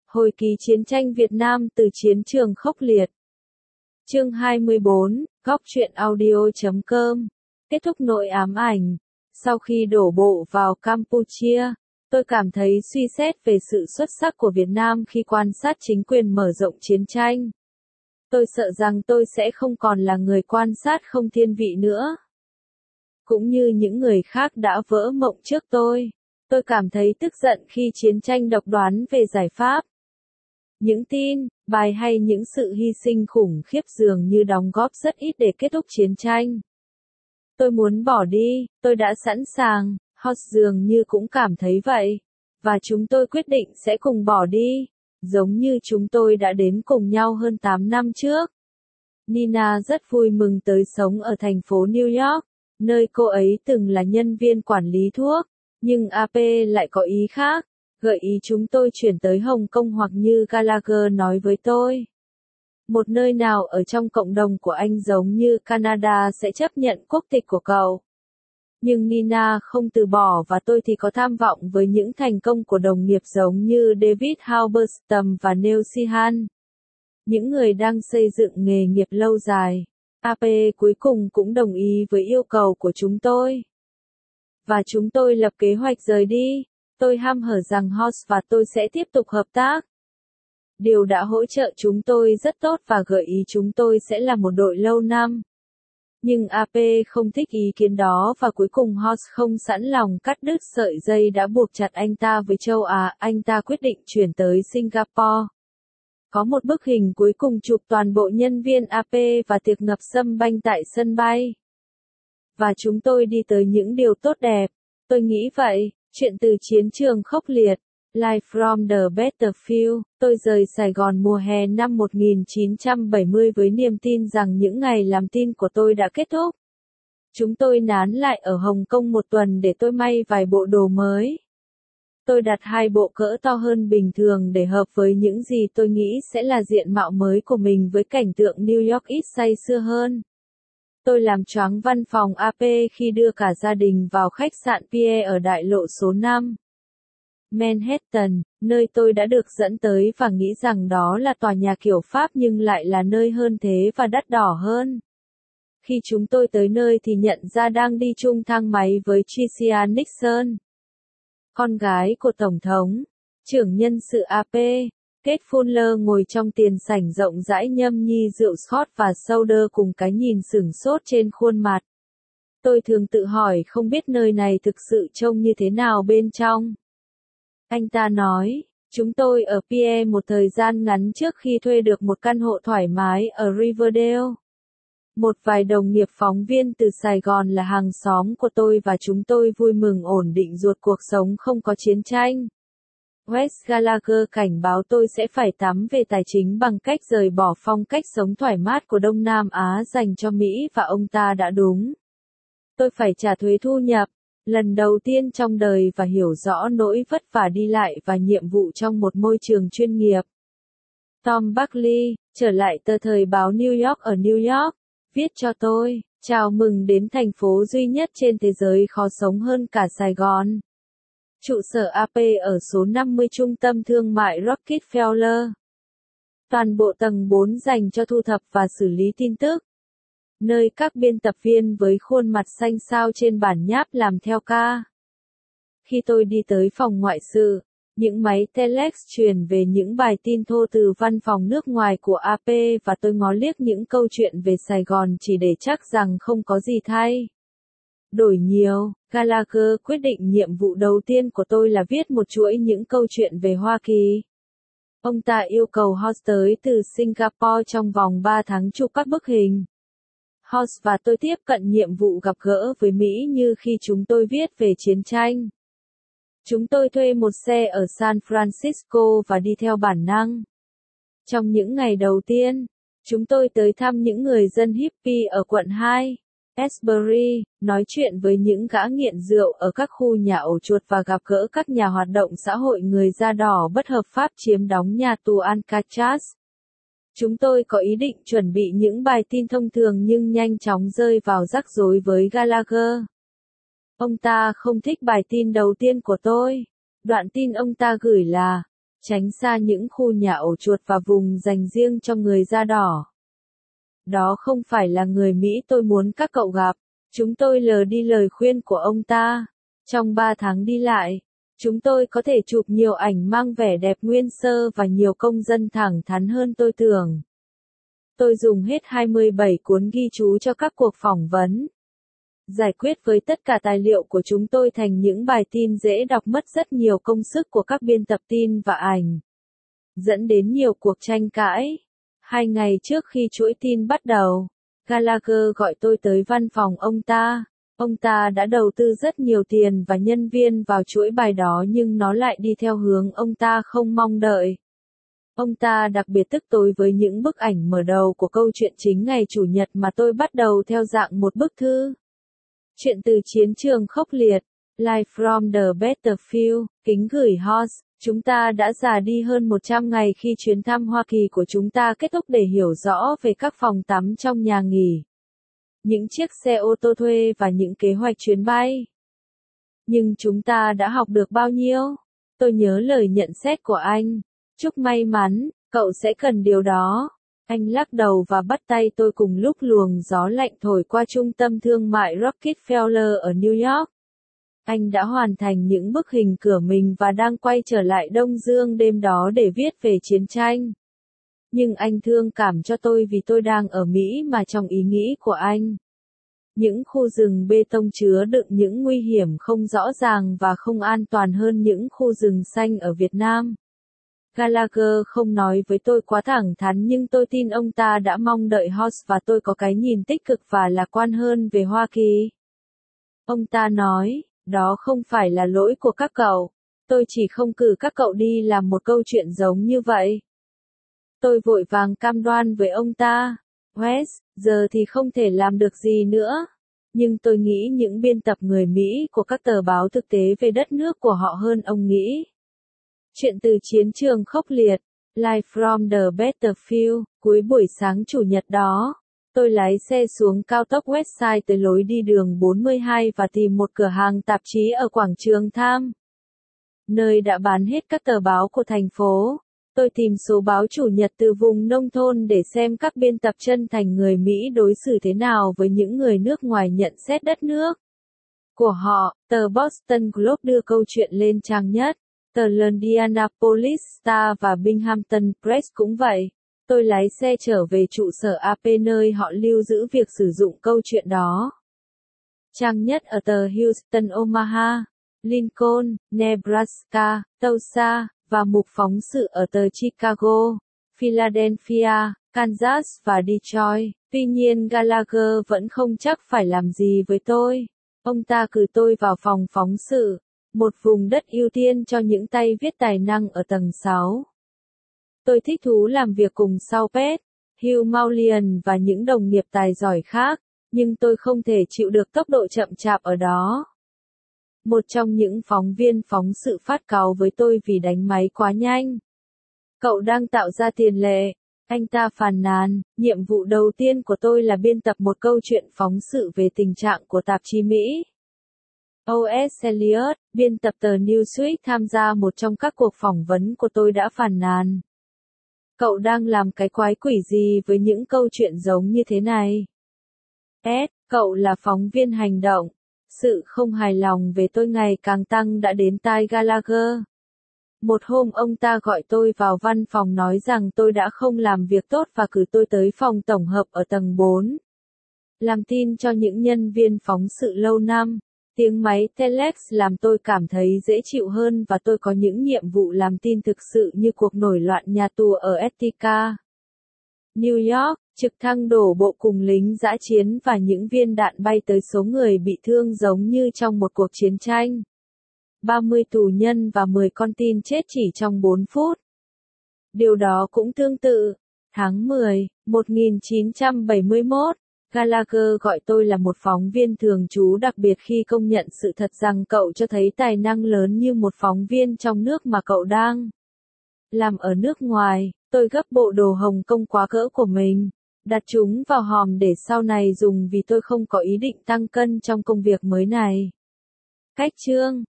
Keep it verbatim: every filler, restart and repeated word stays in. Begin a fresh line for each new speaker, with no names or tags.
Hồi ký chiến tranh Việt Nam từ chiến trường khốc liệt. Chương hai mươi bốn, góc truyện audio chấm com. Kết thúc nỗi ám ảnh. Sau khi đổ bộ vào Campuchia, tôi cảm thấy suy xét về sự xuất sắc của Việt Nam khi quan sát chính quyền mở rộng chiến tranh. Tôi sợ rằng tôi sẽ không còn là người quan sát không thiên vị nữa. Cũng như những người khác đã vỡ mộng trước tôi, tôi cảm thấy tức giận khi chiến tranh độc đoán về giải pháp. Những tin, bài hay những sự hy sinh khủng khiếp dường như đóng góp rất ít để kết thúc chiến tranh. Tôi muốn bỏ đi, tôi đã sẵn sàng, Horst dường như cũng cảm thấy vậy. Và chúng tôi quyết định sẽ cùng bỏ đi, giống như chúng tôi đã đến cùng nhau hơn tám năm trước. Nina rất vui mừng tới sống ở thành phố New York, nơi cô ấy từng là nhân viên quản lý thuốc, nhưng a pê lại có ý khác, gợi ý chúng tôi chuyển tới Hồng Kông hoặc như Gallagher nói với tôi. Một nơi nào ở trong cộng đồng của anh giống như Canada sẽ chấp nhận quốc tịch của cậu. Nhưng Nina không từ bỏ và tôi thì có tham vọng với những thành công của đồng nghiệp giống như David Halberstam và Neil Sheehan. Những người đang xây dựng nghề nghiệp lâu dài. a pê cuối cùng cũng đồng ý với yêu cầu của chúng tôi. Và chúng tôi lập kế hoạch rời đi. Tôi hăm hở rằng Horst và tôi sẽ tiếp tục hợp tác. Điều đã hỗ trợ chúng tôi rất tốt và gợi ý chúng tôi sẽ là một đội lâu năm. Nhưng a pê không thích ý kiến đó và cuối cùng Horst không sẵn lòng cắt đứt sợi dây đã buộc chặt anh ta với châu Á. Anh ta quyết định chuyển tới Singapore. Có một bức hình cuối cùng chụp toàn bộ nhân viên a pê và tiệc ngập sâm banh tại sân bay. Và chúng tôi đi tới những điều tốt đẹp. Tôi nghĩ vậy, chuyện từ chiến trường khốc liệt. Live from the battlefield. Tôi rời Sài Gòn mùa hè năm một nghìn chín trăm bảy mươi với niềm tin rằng những ngày làm tin của tôi đã kết thúc. Chúng tôi nán lại ở Hồng Kông một tuần để tôi may vài bộ đồ mới. Tôi đặt hai bộ cỡ to hơn bình thường để hợp với những gì tôi nghĩ sẽ là diện mạo mới của mình với cảnh tượng New York ít say sưa hơn. Tôi làm choáng văn phòng a pê khi đưa cả gia đình vào khách sạn Pierre ở đại lộ số năm. Manhattan, nơi tôi đã được dẫn tới và nghĩ rằng đó là tòa nhà kiểu Pháp nhưng lại là nơi hơn thế và đắt đỏ hơn. Khi chúng tôi tới nơi thì nhận ra đang đi chung thang máy với Tricia Nixon, con gái của Tổng thống, trưởng nhân sự a pê. Kate Fuller ngồi trong tiền sảnh rộng rãi nhâm nhi rượu Scott và soda cùng cái nhìn sửng sốt trên khuôn mặt. Tôi thường tự hỏi không biết nơi này thực sự trông như thế nào bên trong. Anh ta nói, chúng tôi ở Pierre một thời gian ngắn trước khi thuê được một căn hộ thoải mái ở Riverdale. Một vài đồng nghiệp phóng viên từ Sài Gòn là hàng xóm của tôi và chúng tôi vui mừng ổn định ruột cuộc sống không có chiến tranh. Wes Gallagher cảnh báo tôi sẽ phải tắm về tài chính bằng cách rời bỏ phong cách sống thoải mát của Đông Nam Á dành cho Mỹ và ông ta đã đúng. Tôi phải trả thuế thu nhập, lần đầu tiên trong đời và hiểu rõ nỗi vất vả đi lại và nhiệm vụ trong một môi trường chuyên nghiệp. Tom Buckley, trở lại tờ thời báo New York ở New York, viết cho tôi, chào mừng đến thành phố duy nhất trên thế giới khó sống hơn cả Sài Gòn. Trụ sở a pê ở số năm mươi Trung tâm Thương mại Rockefeller. Toàn bộ tầng bốn dành cho thu thập và xử lý tin tức. Nơi các biên tập viên với khuôn mặt xanh xao trên bản nháp làm theo ca. Khi tôi đi tới phòng ngoại sự, những máy telex truyền về những bài tin thô từ văn phòng nước ngoài của a pê và tôi ngó liếc những câu chuyện về Sài Gòn chỉ để chắc rằng không có gì thay đổi nhiều. Gallagher quyết định nhiệm vụ đầu tiên của tôi là viết một chuỗi những câu chuyện về Hoa Kỳ. Ông ta yêu cầu Horst tới từ Singapore trong vòng ba tháng chụp các bức hình. Horst và tôi tiếp cận nhiệm vụ gặp gỡ với Mỹ như khi chúng tôi viết về chiến tranh. Chúng tôi thuê một xe ở San Francisco và đi theo bản năng. Trong những ngày đầu tiên, chúng tôi tới thăm những người dân hippie ở quận hai, Asbury, nói chuyện với những gã nghiện rượu ở các khu nhà ổ chuột và gặp gỡ các nhà hoạt động xã hội người da đỏ bất hợp pháp chiếm đóng nhà tù Alcatraz. Chúng tôi có ý định chuẩn bị những bài tin thông thường nhưng nhanh chóng rơi vào rắc rối với Gallagher. Ông ta không thích bài tin đầu tiên của tôi. Đoạn tin ông ta gửi là, Tránh xa những khu nhà ổ chuột và vùng dành riêng cho người da đỏ. Đó không phải là người Mỹ tôi muốn các cậu gặp. Chúng tôi lờ đi lời khuyên của ông ta. Trong ba tháng đi lại, chúng tôi có thể chụp nhiều ảnh mang vẻ đẹp nguyên sơ và nhiều công dân thẳng thắn hơn tôi tưởng. Tôi dùng hết hai mươi bảy cuốn ghi chú cho các cuộc phỏng vấn. Giải quyết với tất cả tài liệu của chúng tôi thành những bài tin dễ đọc mất rất nhiều công sức của các biên tập tin và ảnh. Dẫn đến nhiều cuộc tranh cãi. Hai ngày trước khi chuỗi tin bắt đầu, Gallagher gọi tôi tới văn phòng ông ta. Ông ta đã đầu tư rất nhiều tiền và nhân viên vào chuỗi bài đó nhưng nó lại đi theo hướng ông ta không mong đợi. Ông ta đặc biệt tức tối với những bức ảnh mở đầu của câu chuyện chính ngày Chủ nhật mà tôi bắt đầu theo dạng một bức thư. Chuyện từ chiến trường khốc liệt, Live from the Battlefield, kính gửi Horst, chúng ta đã già đi hơn một trăm ngày khi chuyến thăm Hoa Kỳ của chúng ta kết thúc để hiểu rõ về các phòng tắm trong nhà nghỉ, những chiếc xe ô tô thuê và những kế hoạch chuyến bay. Nhưng chúng ta đã học được bao nhiêu? Tôi nhớ lời nhận xét của anh. Chúc may mắn, cậu sẽ cần điều đó. Anh lắc đầu và bắt tay tôi cùng lúc luồng gió lạnh thổi qua trung tâm thương mại Rockefeller ở New York. Anh đã hoàn thành những bức hình cửa mình và đang quay trở lại Đông Dương đêm đó để viết về chiến tranh. Nhưng anh thương cảm cho tôi vì tôi đang ở Mỹ mà trong ý nghĩ của anh. Những khu rừng bê tông chứa đựng những nguy hiểm không rõ ràng và không an toàn hơn những khu rừng xanh ở Việt Nam. Gallagher không nói với tôi quá thẳng thắn nhưng tôi tin ông ta đã mong đợi Horst và tôi có cái nhìn tích cực và lạc quan hơn về Hoa Kỳ. Ông ta nói, đó không phải là lỗi của các cậu. Tôi chỉ không cử các cậu đi làm một câu chuyện giống như vậy. Tôi vội vàng cam đoan với ông ta. Wes, giờ thì không thể làm được gì nữa. Nhưng tôi nghĩ những biên tập người Mỹ của các tờ báo thực tế về đất nước của họ hơn ông nghĩ. Chuyện từ chiến trường khốc liệt, Live from the Battlefield, cuối buổi sáng Chủ nhật đó, tôi lái xe xuống cao tốc Westside tới lối đi đường bốn mươi hai và tìm một cửa hàng tạp chí ở quảng trường Tham, nơi đã bán hết các tờ báo của thành phố. Tôi tìm số báo Chủ nhật từ vùng nông thôn để xem các biên tập chân thành người Mỹ đối xử thế nào với những người nước ngoài nhận xét đất nước của họ. Tờ Boston Globe đưa câu chuyện lên trang nhất. Tờ Indianapolis Star và Binghamton Press cũng vậy. Tôi lái xe trở về trụ sở a pê nơi họ lưu giữ việc sử dụng câu chuyện đó. Trang nhất ở tờ Houston Omaha, Lincoln, Nebraska, Tulsa, và mục phóng sự ở tờ Chicago, Philadelphia, Kansas và Detroit. Tuy nhiên Gallagher vẫn không chắc phải làm gì với tôi. Ông ta cử tôi vào phòng phóng sự, một vùng đất ưu tiên cho những tay viết tài năng ở tầng sáu. Tôi thích thú làm việc cùng Saupet, Hugh Mullian và những đồng nghiệp tài giỏi khác, nhưng tôi không thể chịu được tốc độ chậm chạp ở đó. Một trong những phóng viên phóng sự phát cáu với tôi vì đánh máy quá nhanh. Cậu đang tạo ra tiền lệ, anh ta phàn nàn. Nhiệm vụ đầu tiên của tôi là biên tập một câu chuyện phóng sự về tình trạng của tạp chí Mỹ. o ét. Eliot, biên tập tờ Newsweek tham gia một trong các cuộc phỏng vấn của tôi đã phàn nàn. Cậu đang làm cái quái quỷ gì với những câu chuyện giống như thế này? Ed, cậu là phóng viên hành động. Sự không hài lòng về tôi ngày càng tăng đã đến tai Gallagher. Một hôm ông ta gọi tôi vào văn phòng nói rằng tôi đã không làm việc tốt và cử tôi tới phòng tổng hợp ở tầng bốn. Làm tin cho những nhân viên phóng sự lâu năm. Tiếng máy telex làm tôi cảm thấy dễ chịu hơn và tôi có những nhiệm vụ làm tin thực sự như cuộc nổi loạn nhà tù ở Etika. New York, trực thăng đổ bộ cùng lính dã chiến và những viên đạn bay tới số người bị thương giống như trong một cuộc chiến tranh. ba mươi tù nhân và mười con tin chết chỉ trong bốn phút. Điều đó cũng tương tự. Tháng mười, một nghìn chín trăm bảy mươi mốt, Gallagher gọi tôi là một phóng viên thường trú đặc biệt khi công nhận sự thật rằng cậu cho thấy tài năng lớn như một phóng viên trong nước mà cậu đang làm ở nước ngoài. Tôi gấp bộ đồ Hồng Kông quá cỡ của mình, đặt chúng vào hòm để sau này dùng vì tôi không có ý định tăng cân trong công việc mới này. Cách chương